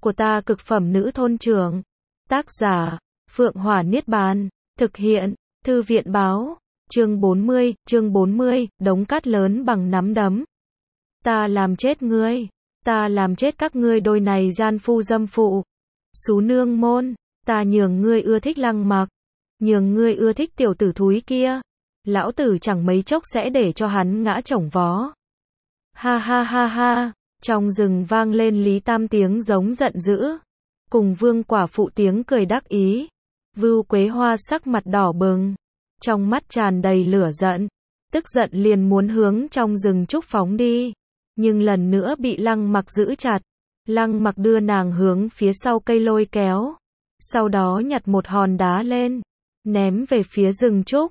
của ta cực phẩm nữ thôn trưởng. Tác giả, Phượng Hỏa Niết Bàn. Thực hiện, Thư viện báo. Chương 40, đống cát lớn bằng nắm đấm. Ta làm chết ngươi. Ta làm chết các ngươi đôi này gian phu dâm phụ. Xú nương môn, ta nhường ngươi ưa thích Lăng Mặc. Nhường ngươi ưa thích tiểu tử thúi kia. Lão tử chẳng mấy chốc sẽ để cho hắn ngã chổng vó. Ha ha ha ha, trong rừng vang lên Lý Tam tiếng giống giận dữ. Cùng Vương quả phụ tiếng cười đắc ý. Vưu Quế Hoa sắc mặt đỏ bừng. Trong mắt tràn đầy lửa giận. Tức giận liền muốn hướng trong rừng trúc phóng đi. Nhưng lần nữa bị Lăng Mặc giữ chặt. Lăng Mặc đưa nàng hướng phía sau cây lôi kéo. Sau đó nhặt một hòn đá lên. Ném về phía rừng trúc.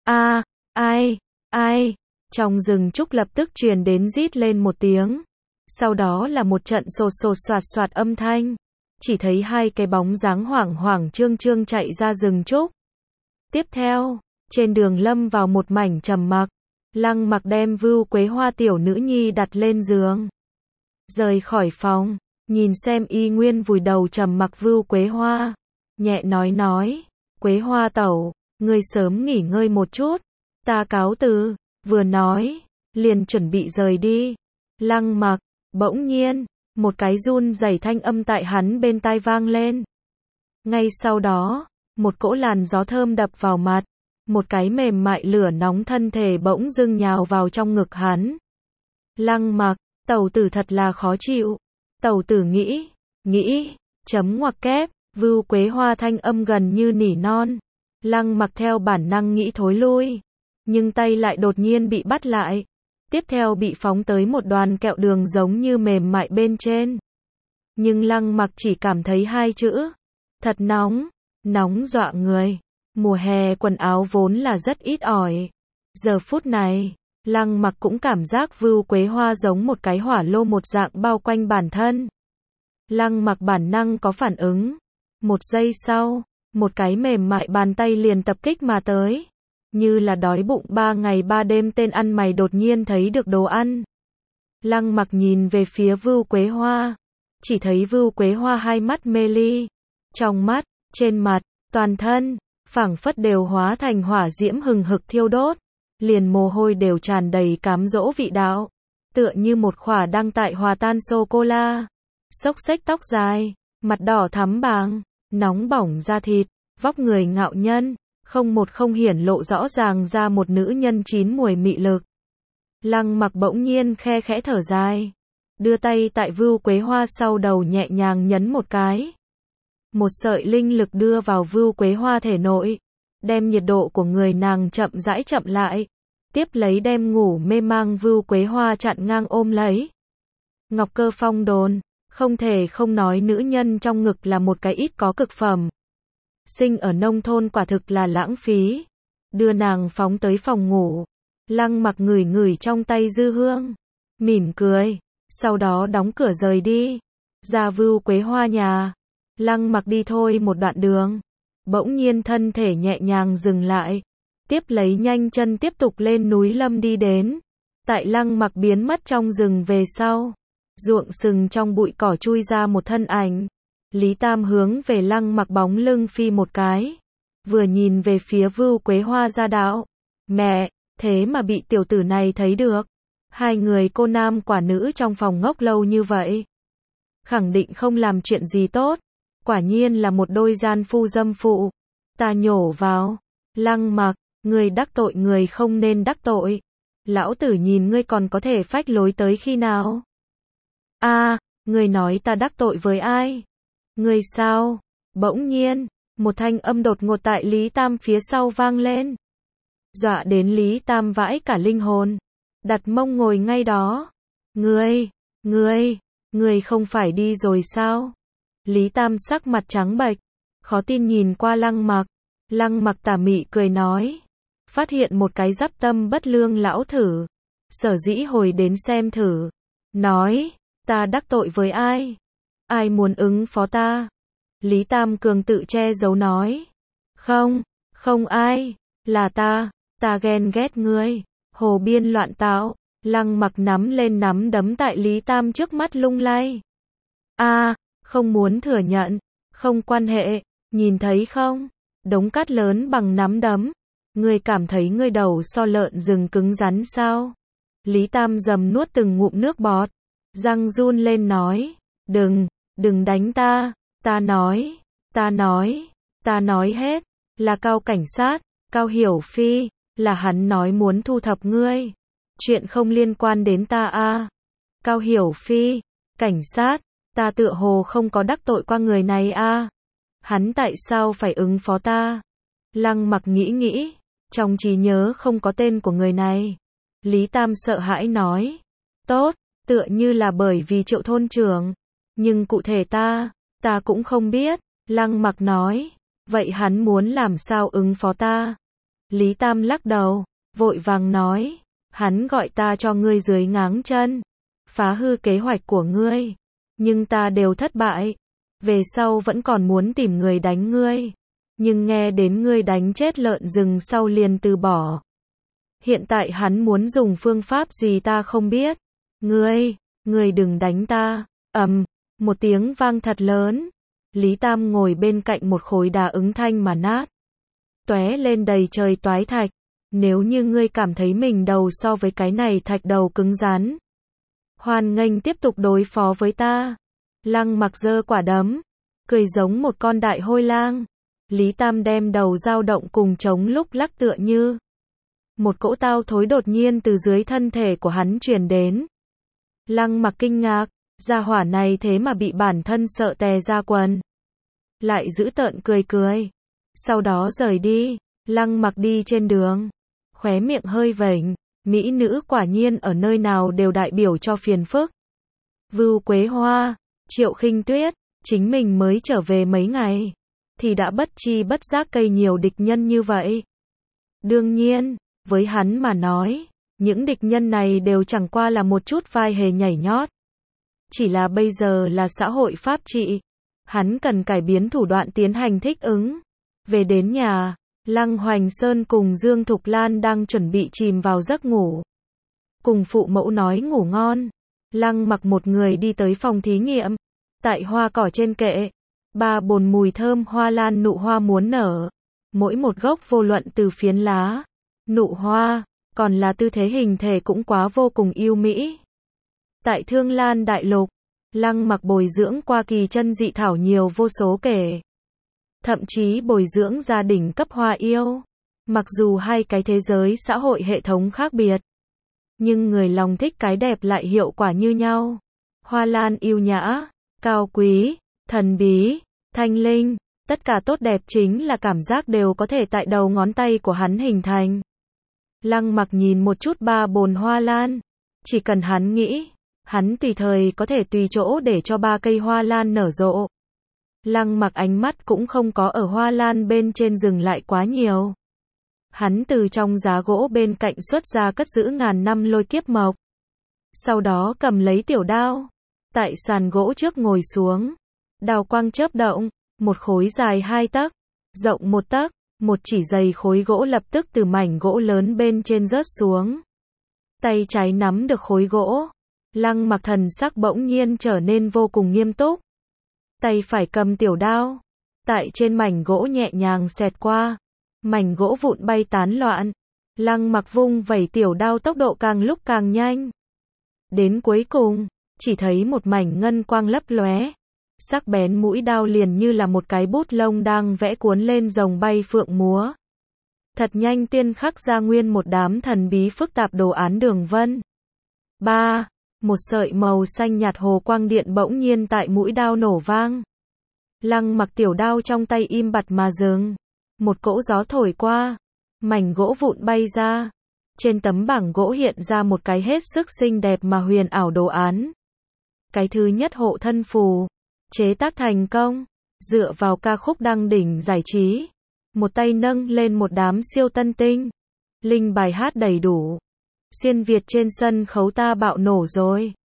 Ai. Trong rừng trúc lập tức truyền đến rít lên một tiếng. Sau đó là một trận sột sột soạt soạt âm thanh. Chỉ thấy hai cái bóng dáng hoảng hoảng trương trương chạy ra rừng trúc. Tiếp theo, trên đường lâm vào một mảnh trầm mặc. Lăng Mặc đem Vưu Quế Hoa tiểu nữ nhi đặt lên giường. Rời khỏi phòng, nhìn xem y nguyên vùi đầu trầm mặc Vưu Quế Hoa. Nhẹ nói, Quế Hoa tẩu, ngươi sớm nghỉ ngơi một chút. Ta cáo từ, vừa nói, liền chuẩn bị rời đi. Lăng Mặc, bỗng nhiên, một cái run rẩy thanh âm tại hắn bên tai vang lên. Ngay sau đó, một cỗ làn gió thơm đập vào mặt. Một cái mềm mại lửa nóng thân thể bỗng dưng nhào vào trong ngực hắn. Lăng Mặc, tẩu tử thật là khó chịu. Tẩu tử nghĩ, chấm ngoặc kép, Vưu Quế Hoa thanh âm gần như nỉ non. Lăng Mặc theo bản năng nghĩ thối lui. Nhưng tay lại đột nhiên bị bắt lại. Tiếp theo bị phóng tới một đoàn kẹo đường giống như mềm mại bên trên. Nhưng Lăng Mặc chỉ cảm thấy hai chữ. Thật nóng dọa người. Mùa hè quần áo vốn là rất ít ỏi. Giờ phút này, Lăng Mặc cũng cảm giác Vưu Quế Hoa giống một cái hỏa lô một dạng bao quanh bản thân. Lăng Mặc bản năng có phản ứng. Một giây sau, một cái mềm mại bàn tay liền tập kích mà tới. Như là đói bụng 3 ngày 3 đêm tên ăn mày đột nhiên thấy được đồ ăn. Lăng Mặc nhìn về phía Vưu Quế Hoa. Chỉ thấy Vưu Quế Hoa hai mắt mê ly. Trong mắt, trên mặt, toàn thân, phảng phất đều hóa thành hỏa diễm hừng hực thiêu đốt. Liền mồ hôi đều tràn đầy cám dỗ vị đạo. Tựa như một khỏa đang tại hòa tan sô-cô-la. Xốc xếch tóc dài, mặt đỏ thắm bàng, nóng bỏng da thịt, vóc người ngạo nhân. Không hiển lộ rõ ràng ra một nữ nhân chín muồi mị lực. Lăng Mặc bỗng nhiên khe khẽ thở dài. Đưa tay tại Vưu Quế Hoa sau đầu nhẹ nhàng nhấn một cái. Một sợi linh lực đưa vào Vưu Quế Hoa thể nội. Đem nhiệt độ của người nàng chậm rãi chậm lại. Tiếp lấy đem ngủ mê mang Vưu Quế Hoa chặn ngang ôm lấy. Ngọc Cơ phong đồn. Không thể không nói nữ nhân trong ngực là một cái ít có cực phẩm. Sinh ở nông thôn quả thực là lãng phí. Đưa nàng phóng tới phòng ngủ. Lăng Mặc ngửi trong tay dư hương. Mỉm cười. Sau đó đóng cửa rời đi. Ra Vưu Quế Hoa nhà. Lăng Mặc đi thôi một đoạn đường. Bỗng nhiên thân thể nhẹ nhàng dừng lại. Tiếp lấy nhanh chân tiếp tục lên núi lâm đi đến. Tại Lăng Mặc biến mất trong rừng về sau. Ruộng sừng trong bụi cỏ chui ra một thân ảnh. Lý Tam hướng về Lăng Mặc bóng lưng phi một cái. Vừa nhìn về phía Vưu Quế Hoa ra đạo. Mẹ, thế mà bị tiểu tử này thấy được. Hai người cô nam quả nữ trong phòng ngốc lâu như vậy. Khẳng định không làm chuyện gì tốt. Quả nhiên là một đôi gian phu dâm phụ. Ta nhổ vào. Lăng Mặc, ngươi đắc tội người không nên đắc tội. Lão tử nhìn ngươi còn có thể phách lối tới khi nào? Ngươi nói ta đắc tội với ai? Ngươi sao? Bỗng nhiên, một thanh âm đột ngột tại Lý Tam phía sau vang lên. Dọa đến Lý Tam vãi cả linh hồn. Đặt mông ngồi ngay đó. Ngươi không phải đi rồi sao? Lý Tam sắc mặt trắng bệch, khó tin nhìn qua Lăng Mặc. Lăng Mặc tà mị cười nói. Phát hiện một cái giáp tâm bất lương lão thử. Sở dĩ hồi đến xem thử. Nói, ta đắc tội với ai? Ai muốn ứng phó ta? Lý Tam cường tự che giấu nói. Không ai, là ta ghen ghét ngươi. Hồ biên loạn tạo. Lăng Mặc nắm lên nắm đấm tại Lý Tam trước mắt lung lay. không muốn thừa nhận, không quan hệ, nhìn thấy không? Đống cát lớn bằng nắm đấm. Ngươi cảm thấy ngươi đầu so lợn rừng cứng rắn sao? Lý Tam Dầm nuốt từng ngụm nước bọt, răng run lên nói, đừng đánh ta, ta nói hết, là Cao cảnh sát, Cao Hiểu Phi, là hắn nói muốn thu thập ngươi. Chuyện không liên quan đến ta a. Cao Hiểu Phi, cảnh sát, ta tựa hồ không có đắc tội qua người này a. Hắn tại sao phải ứng phó ta? Lăng Mặc nghĩ, trong trí nhớ không có tên của người này. Lý Tam sợ hãi nói, tốt, tựa như là bởi vì Triệu thôn trưởng, nhưng cụ thể ta cũng không biết. Lăng Mặc nói, vậy hắn muốn làm sao ứng phó ta? Lý Tam lắc đầu, vội vàng nói, hắn gọi ta cho ngươi dưới ngáng chân, phá hư kế hoạch của ngươi, nhưng ta đều thất bại, về sau vẫn còn muốn tìm người đánh ngươi, nhưng nghe đến ngươi đánh chết lợn rừng sau liền từ bỏ. Hiện tại hắn muốn dùng phương pháp gì ta không biết. Ngươi đừng đánh ta. Một tiếng vang thật lớn. Lý Tam ngồi bên cạnh một khối đá ứng thanh mà nát, tóe lên đầy trời toái thạch. Nếu như ngươi cảm thấy mình đầu so với cái này thạch đầu cứng rắn, hoan nghênh tiếp tục đối phó với ta. Lăng Mặc giơ quả đấm, cười giống một con đại hôi lang. Lý Tam đem đầu dao động cùng chống lúc lắc tựa như một cỗ tao thối đột nhiên từ dưới thân thể của hắn truyền đến. Lăng Mặc kinh ngạc, gia hỏa này thế mà bị bản thân sợ tè ra quần. Lại giữ tợn cười. Sau đó rời đi. Lăng Mặc đi trên đường, khóe miệng hơi vểnh, mỹ nữ quả nhiên ở nơi nào đều đại biểu cho phiền phức. Vưu Quế Hoa, Triệu Khinh Tuyết, chính mình mới trở về mấy ngày, thì đã bất chi bất giác gây nhiều địch nhân như vậy. Đương nhiên, với hắn mà nói, những địch nhân này đều chẳng qua là một chút vai hề nhảy nhót. Chỉ là bây giờ là xã hội pháp trị, hắn cần cải biến thủ đoạn tiến hành thích ứng. Về đến nhà, Lăng Hoành Sơn cùng Dương Thục Lan đang chuẩn bị chìm vào giấc ngủ. Cùng phụ mẫu nói ngủ ngon, Lăng Mặc một người đi tới phòng thí nghiệm. Tại hoa cỏ trên kệ, 3 bồn mùi thơm hoa lan nụ hoa muốn nở. Mỗi một gốc vô luận từ phiến lá, nụ hoa, còn là tư thế hình thể cũng quá vô cùng yêu mỹ. Tại Thương Lan Đại Lục, Lăng Mặc bồi dưỡng qua kỳ chân dị thảo nhiều vô số kể. Thậm chí bồi dưỡng gia đình cấp hoa yêu. Mặc dù hai cái thế giới xã hội hệ thống khác biệt, nhưng người lòng thích cái đẹp lại hiệu quả như nhau. Hoa lan yêu nhã, cao quý, thần bí, thanh linh, tất cả tốt đẹp chính là cảm giác đều có thể tại đầu ngón tay của hắn hình thành. Lăng Mặc nhìn một chút 3 bồn hoa lan, chỉ cần hắn nghĩ, hắn tùy thời có thể tùy chỗ để cho 3 cây hoa lan nở rộ. Lăng Mặc ánh mắt cũng không có ở hoa lan bên trên dừng lại quá nhiều. Hắn từ trong giá gỗ bên cạnh xuất ra cất giữ ngàn năm lôi kiếp mộc. Sau đó cầm lấy tiểu đao, tại sàn gỗ trước ngồi xuống. Đao quang chớp động, một khối dài 2 tấc, rộng 1 tấc, một chỉ dày khối gỗ lập tức từ mảnh gỗ lớn bên trên rớt xuống. Tay trái nắm được khối gỗ, Lăng Mặc thần sắc bỗng nhiên trở nên vô cùng nghiêm túc. Tay phải cầm tiểu đao, tại trên mảnh gỗ nhẹ nhàng xẹt qua, mảnh gỗ vụn bay tán loạn. Lăng Mặc vung vẩy tiểu đao tốc độ càng lúc càng nhanh. Đến cuối cùng, chỉ thấy một mảnh ngân quang lấp lóe. Sắc bén mũi đao liền như là một cái bút lông đang vẽ cuốn lên rồng bay phượng múa. Thật nhanh tiên khắc ra nguyên một đám thần bí phức tạp đồ án đường vân. Một sợi màu xanh nhạt hồ quang điện bỗng nhiên tại mũi đao nổ vang. Lăng Mặc tiểu đao trong tay im bặt mà dừng. Một cỗ gió thổi qua, mảnh gỗ vụn bay ra. Trên tấm bảng gỗ hiện ra một cái hết sức xinh đẹp mà huyền ảo đồ án. Cái thứ nhất hộ thân phù, chế tác thành công, dựa vào ca khúc đăng đỉnh giải trí. Một tay nâng lên một đám siêu tân tinh. Linh bài hát đầy đủ. Xuyên Việt trên sân khấu ta bạo nổ rồi.